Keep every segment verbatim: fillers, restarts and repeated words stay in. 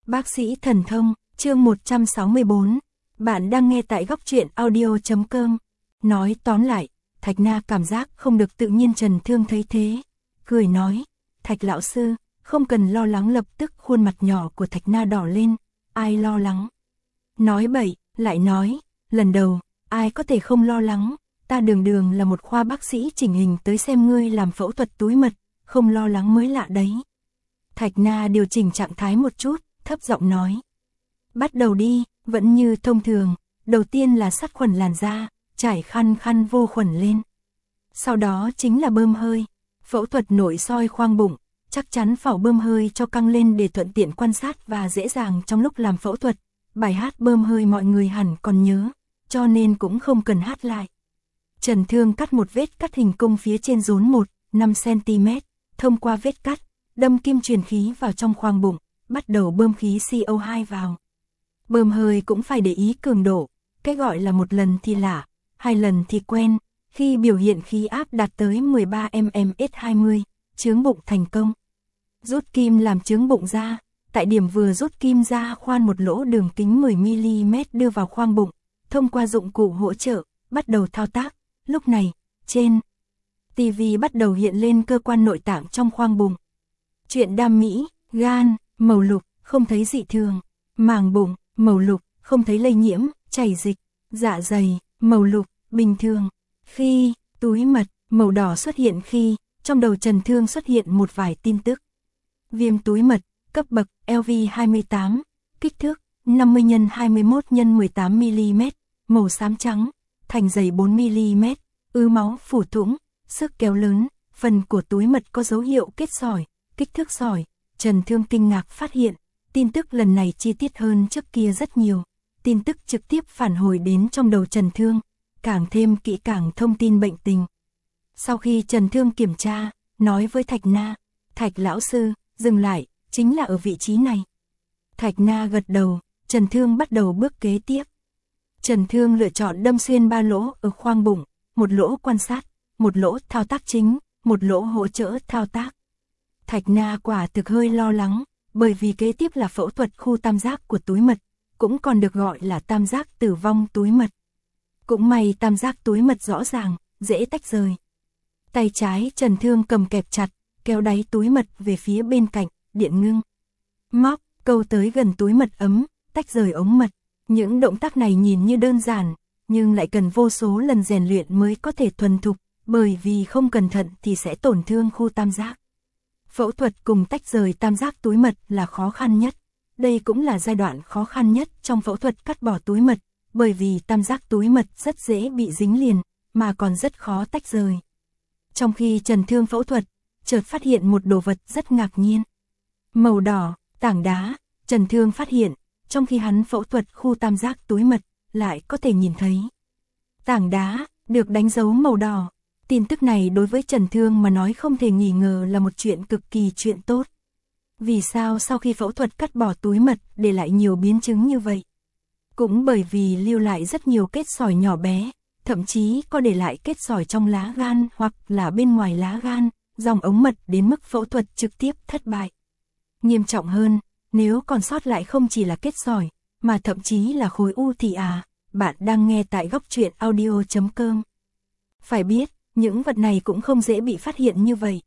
Bác sĩ thần thông, chương một trăm sáu mươi bốn. Bạn đang nghe tại góc truyện audio chấm com. Nói tóm lại, Thạch Na cảm giác không được tự nhiên. Trần Thương thấy thế, cười nói, Thạch lão sư, không cần lo lắng. Lập tức khuôn mặt nhỏ của Thạch Na đỏ lên, ai lo lắng? Nói bậy, lại nói, lần đầu, ai có thể không lo lắng, ta đường đường là một khoa bác sĩ chỉnh hình tới xem ngươi làm phẫu thuật túi mật, không lo lắng mới lạ đấy. Thạch Na điều chỉnh trạng thái một chút, thấp giọng nói. Bắt đầu đi, vẫn như thông thường, đầu tiên là sát khuẩn làn da, trải khăn khăn vô khuẩn lên. Sau đó chính là bơm hơi, phẫu thuật nội soi khoang bụng, chắc chắn phải bơm hơi cho căng lên để thuận tiện quan sát và dễ dàng trong lúc làm phẫu thuật. Bài hát bơm hơi mọi người hẳn còn nhớ, cho nên cũng không cần hát lại. Trần Thương cắt một vết cắt hình cung phía trên rốn một, năm xăng-ti-mét, thông qua vết cắt, đâm kim truyền khí vào trong khoang bụng, bắt đầu bơm khí xê o hai vào. Bơm hơi cũng phải để ý cường độ, cái gọi là một lần thì lạ, hai lần thì quen, khi biểu hiện khí áp đạt tới mười ba mi li mét trên hai mươi, chướng bụng thành công. Rút kim làm chướng bụng ra, tại điểm vừa rút kim ra khoan một lỗ đường kính mười mi li mét đưa vào khoang bụng, thông qua dụng cụ hỗ trợ, bắt đầu thao tác. Lúc này, trên ti vi bắt đầu hiện lên cơ quan nội tạng trong khoang bụng. Chuyện đam mỹ, gan, màu lục, không thấy dị thường, màng bụng, màu lục, không thấy lây nhiễm, chảy dịch, dạ dày, màu lục, bình thường. Khi, túi mật, màu đỏ xuất hiện khi, trong đầu Trần Thương xuất hiện một vài tin tức. Viêm túi mật, cấp bậc, L V hai mươi tám, kích thước, năm mươi nhân hai mươi mốt nhân mười tám mi li mét, màu xám trắng, thành dày bốn mi li mét, ứ máu phủ thủng, sức kéo lớn, phần của túi mật có dấu hiệu kết sỏi, kích thước sỏi. Trần Thương kinh ngạc phát hiện, tin tức lần này chi tiết hơn trước kia rất nhiều, tin tức trực tiếp phản hồi đến trong đầu Trần Thương, càng thêm kỹ càng thông tin bệnh tình. Sau khi Trần Thương kiểm tra, nói với Thạch Na, Thạch lão sư, dừng lại, chính là ở vị trí này. Thạch Na gật đầu, Trần Thương bắt đầu bước kế tiếp. Trần Thương lựa chọn đâm xuyên ba lỗ ở khoang bụng, một lỗ quan sát, một lỗ thao tác chính, một lỗ hỗ trợ thao tác. Thạch Na quả thực hơi lo lắng, bởi vì kế tiếp là phẫu thuật khu tam giác của túi mật, cũng còn được gọi là tam giác tử vong túi mật. Cũng may tam giác túi mật rõ ràng, dễ tách rời. Tay trái Trần Thương cầm kẹp chặt, kéo đáy túi mật về phía bên cạnh, điện ngưng. Móc, câu tới gần túi mật ấm, tách rời ống mật. Những động tác này nhìn như đơn giản, nhưng lại cần vô số lần rèn luyện mới có thể thuần thục, bởi vì không cẩn thận thì sẽ tổn thương khu tam giác. Phẫu thuật cùng tách rời tam giác túi mật là khó khăn nhất. Đây cũng là giai đoạn khó khăn nhất trong phẫu thuật cắt bỏ túi mật, bởi vì tam giác túi mật rất dễ bị dính liền, mà còn rất khó tách rời. Trong khi Trần Thương phẫu thuật, chợt phát hiện một đồ vật rất ngạc nhiên. Màu đỏ, tảng đá, Trần Thương phát hiện, trong khi hắn phẫu thuật khu tam giác túi mật, lại có thể nhìn thấy tảng đá được đánh dấu màu đỏ. Tin tức này đối với Trần Thương mà nói không thể nghi ngờ là một chuyện cực kỳ chuyện tốt. Vì sao sau khi phẫu thuật cắt bỏ túi mật để lại nhiều biến chứng như vậy? Cũng bởi vì lưu lại rất nhiều kết sỏi nhỏ bé, thậm chí có để lại kết sỏi trong lá gan hoặc là bên ngoài lá gan, dòng ống mật đến mức phẫu thuật trực tiếp thất bại. Nghiêm trọng hơn, nếu còn sót lại không chỉ là kết sỏi, mà thậm chí là khối u thì à, bạn đang nghe tại góc truyện audio chấm com. Phải biết, những vật này cũng không dễ bị phát hiện như vậy.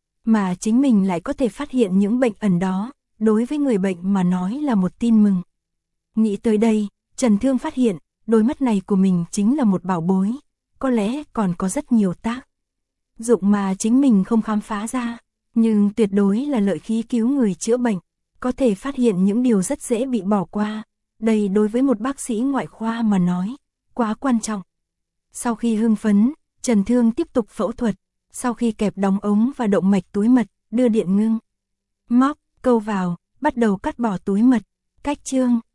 Mà chính mình lại có thể phát hiện những bệnh ẩn đó, đối với người bệnh mà nói là một tin mừng. Nghĩ tới đây, Trần Thương phát hiện, đôi mắt này của mình chính là một bảo bối, có lẽ còn có rất nhiều tác dụng mà chính mình không khám phá ra, nhưng tuyệt đối là lợi khí cứu người chữa bệnh, có thể phát hiện những điều rất dễ bị bỏ qua. Đây đối với một bác sĩ ngoại khoa mà nói, quá quan trọng. Sau khi hưng phấn, Trần Thương tiếp tục phẫu thuật, sau khi kẹp đóng ống và động mạch túi mật, đưa điện ngưng. Móc, câu vào, bắt đầu cắt bỏ túi mật, cách chương.